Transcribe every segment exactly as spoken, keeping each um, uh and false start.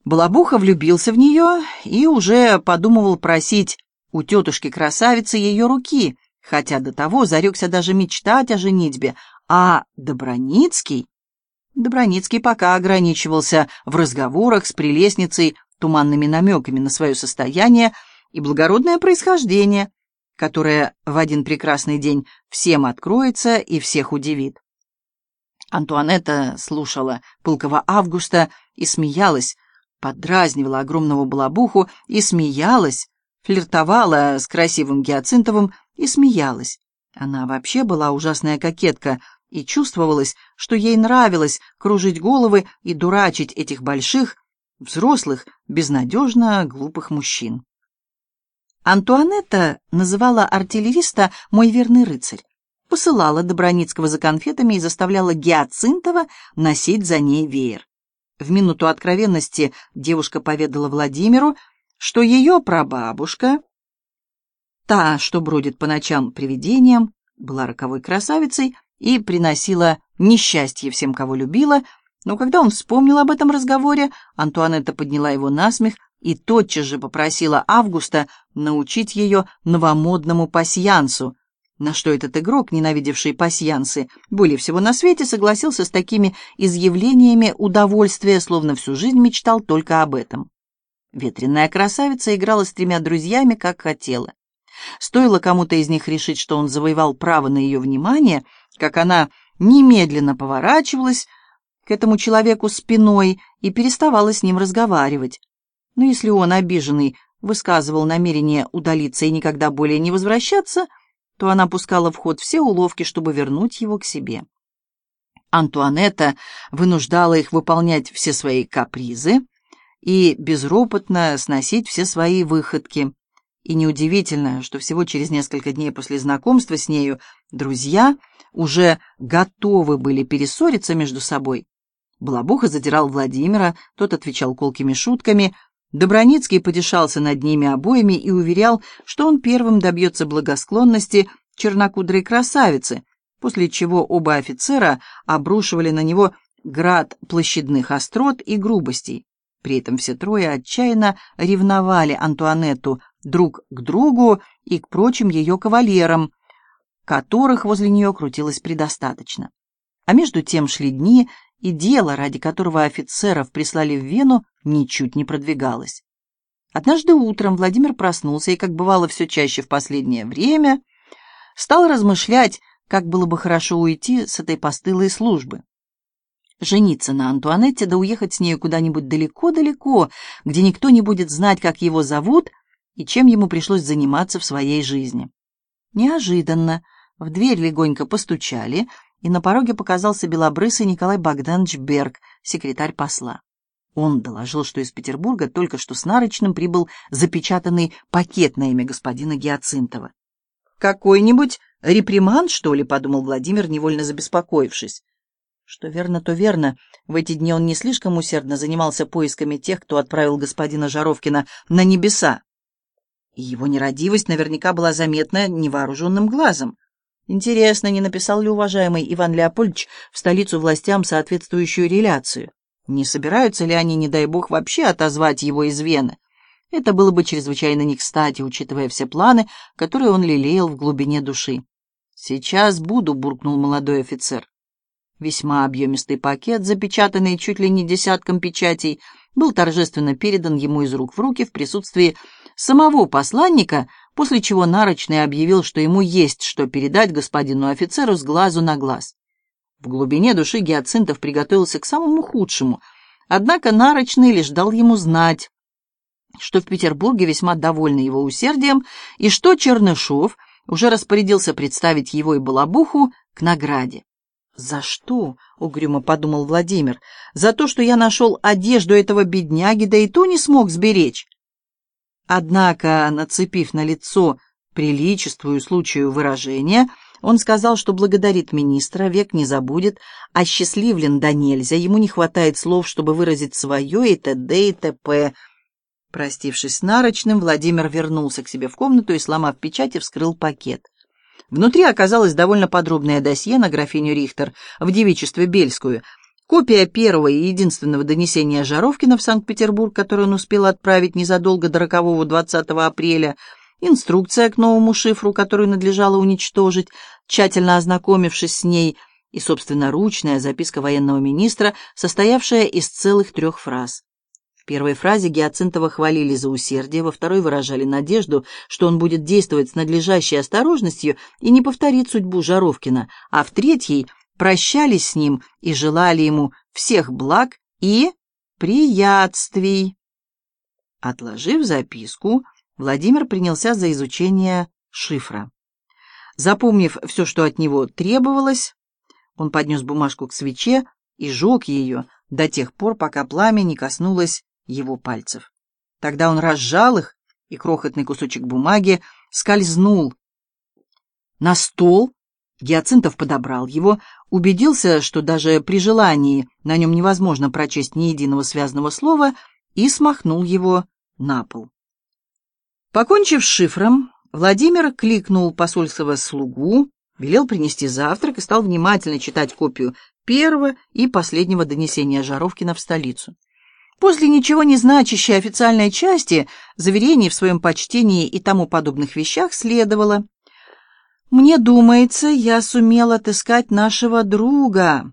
Балабуха влюбился в нее и уже подумывал просить у тетушки-красавицы ее руки, хотя до того зарекся даже мечтать о женитьбе, а Доброницкий... Доброницкий пока ограничивался в разговорах с прелестницей туманными намеками на свое состояние и благородное происхождение, которое в один прекрасный день всем откроется и всех удивит. Антуанетта слушала пылкого Августа и смеялась, поддразнивала огромного Балабуху и смеялась, флиртовала с красивым Гиацинтовым и смеялась. Она вообще была ужасная кокетка, и чувствовалось, что ей нравилось кружить головы и дурачить этих больших, взрослых, безнадежно глупых мужчин. Антуанетта называла артиллериста «мой верный рыцарь», посылала Доброницкого за конфетами и заставляла Гиацинтова носить за ней веер. В минуту откровенности девушка поведала Владимиру, что ее прабабушка, та, что бродит по ночам привидением, была роковой красавицей и приносила несчастье всем, кого любила, но когда он вспомнил об этом разговоре, Антуанетта подняла его на смех и тотчас же попросила Августа научить ее новомодному пасьянсу, на что этот игрок, ненавидевший пасьянсы более всего на свете, согласился с такими изъявлениями удовольствия, словно всю жизнь мечтал только об этом. Ветреная красавица играла с тремя друзьями, как хотела. Стоило кому-то из них решить, что он завоевал право на ее внимание, как она немедленно поворачивалась к этому человеку спиной и переставала с ним разговаривать. Но если он, обиженный, высказывал намерение удалиться и никогда более не возвращаться, то она пускала в ход все уловки, чтобы вернуть его к себе. Антуанетта вынуждала их выполнять все свои капризы и безропотно сносить все свои выходки. И неудивительно, что всего через несколько дней после знакомства с нею друзья уже готовы были перессориться между собой. Балабуха задирал Владимира, тот отвечал колкими шутками. Доброницкий потешался над ними обоими и уверял, что он первым добьется благосклонности чернокудрой красавицы, после чего оба офицера обрушивали на него град площадных острот и грубостей. При этом все трое отчаянно ревновали Антуанетту друг к другу и к прочим ее кавалерам, которых возле нее крутилось предостаточно. А между тем шли дни, и дело, ради которого офицеров прислали в Вену, ничуть не продвигалось. Однажды утром Владимир проснулся и, как бывало все чаще в последнее время, стал размышлять, как было бы хорошо уйти с этой постылой службы. Жениться на Антуанетте, да уехать с нею куда-нибудь далеко-далеко, где никто не будет знать, как его зовут и чем ему пришлось заниматься в своей жизни. Неожиданно в дверь легонько постучали, и на пороге показался белобрысый Николай Богданович Берг, секретарь посла. Он доложил, что из Петербурга только что с нарочным прибыл запечатанный пакет на имя господина Гиацинтова. «Какой-нибудь реприманд, что ли?» — подумал Владимир, невольно забеспокоившись. Что верно, то верно. В эти дни он не слишком усердно занимался поисками тех, кто отправил господина Жаровкина на небеса. И его нерадивость наверняка была заметна невооруженным глазом. Интересно, не написал ли уважаемый Иван Леопольдович в столицу властям соответствующую реляцию? Не собираются ли они, не дай бог, вообще отозвать его из Вены? Это было бы чрезвычайно не кстати, учитывая все планы, которые он лелеял в глубине души. «Сейчас буду», — буркнул молодой офицер. Весьма объемистый пакет, запечатанный чуть ли не десятком печатей, был торжественно передан ему из рук в руки в присутствии самого посланника, после чего Нарочный объявил, что ему есть что передать господину офицеру с глазу на глаз. В глубине души Гиацинтов приготовился к самому худшему, однако Нарочный лишь дал ему знать, что в Петербурге весьма довольны его усердием и что Чернышов уже распорядился представить его и Балабуху к награде. «За что?» — угрюмо подумал Владимир. «За то, что я нашел одежду этого бедняги, да и то не смог сберечь». Однако, нацепив на лицо приличествую случаю выражение, он сказал, что благодарит министра, век не забудет, осчастливлен да нельзя, ему не хватает слов, чтобы выразить свое и т.д. и т.п. Простившись с Нарочным, Владимир вернулся к себе в комнату и, сломав печать, вскрыл пакет. Внутри оказалось довольно подробное досье на графиню Рихтер в девичестве Бельскую, Копия первого и единственного донесения Жаровкина в Санкт-Петербург, которое он успел отправить незадолго до рокового двадцатого апреля, инструкция к новому шифру, которую надлежало уничтожить, тщательно ознакомившись с ней, и собственноручная записка военного министра, состоявшая из целых трех фраз. В первой фразе Гиацинтова хвалили за усердие, во второй выражали надежду, что он будет действовать с надлежащей осторожностью и не повторит судьбу Жаровкина, а в третьей прощались с ним и желали ему всех благ и приятствий. Отложив записку, Владимир принялся за изучение шифра. Запомнив все, что от него требовалось, он поднес бумажку к свече и жег ее до тех пор, пока пламя не коснулось его пальцев. Тогда он разжал их, и крохотный кусочек бумаги скользнул на стол. Гиацинтов подобрал его, убедился, что даже при желании на нем невозможно прочесть ни единого связанного слова, и смахнул его на пол. Покончив с шифром, Владимир кликнул посольского слугу, велел принести завтрак и стал внимательно читать копию первого и последнего донесения Жаровкина в столицу. После ничего не значащей официальной части, заверений в своем почтении и тому подобных вещах следовало: «Мне думается, я сумел отыскать нашего друга».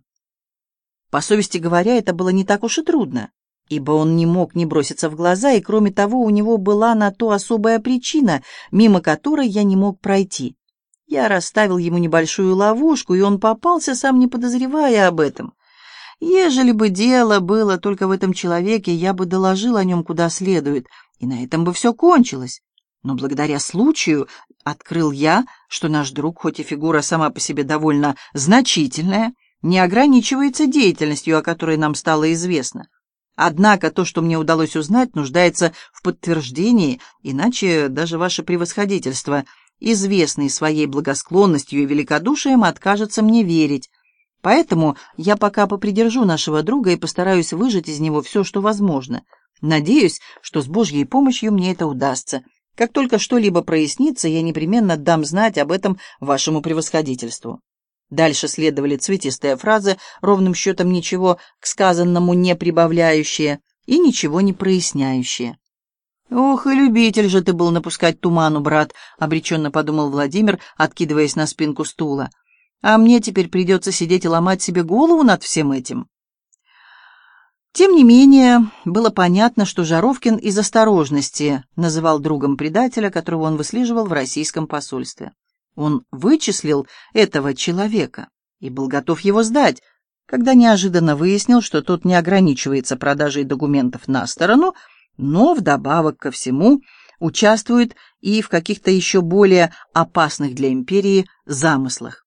По совести говоря, это было не так уж и трудно, ибо он не мог не броситься в глаза, и, кроме того, у него была на то особая причина, мимо которой я не мог пройти. Я расставил ему небольшую ловушку, и он попался, сам не подозревая об этом. Ежели бы дело было только в этом человеке, я бы доложил о нем куда следует, и на этом бы все кончилось. Но благодаря случаю открыл я, что наш друг, хоть и фигура сама по себе довольно значительная, не ограничивается деятельностью, о которой нам стало известно. Однако то, что мне удалось узнать, нуждается в подтверждении, иначе даже ваше превосходительство, известный своей благосклонностью и великодушием, откажется мне верить. Поэтому я пока попридержу нашего друга и постараюсь выжать из него все, что возможно. Надеюсь, что с Божьей помощью мне это удастся. Как только что-либо прояснится, я непременно дам знать об этом вашему превосходительству». Дальше следовали цветистые фразы, ровным счетом ничего к сказанному не прибавляющие и ничего не проясняющие. «Ох, и любитель же ты был напускать туману, брат», — обреченно подумал Владимир, откидываясь на спинку стула. «А мне теперь придется сидеть и ломать себе голову над всем этим». Тем не менее, было понятно, что Жаровкин из осторожности называл другом предателя, которого он выслеживал в российском посольстве. Он вычислил этого человека и был готов его сдать, когда неожиданно выяснил, что тот не ограничивается продажей документов на сторону, но вдобавок ко всему участвует и в каких-то еще более опасных для империи замыслах.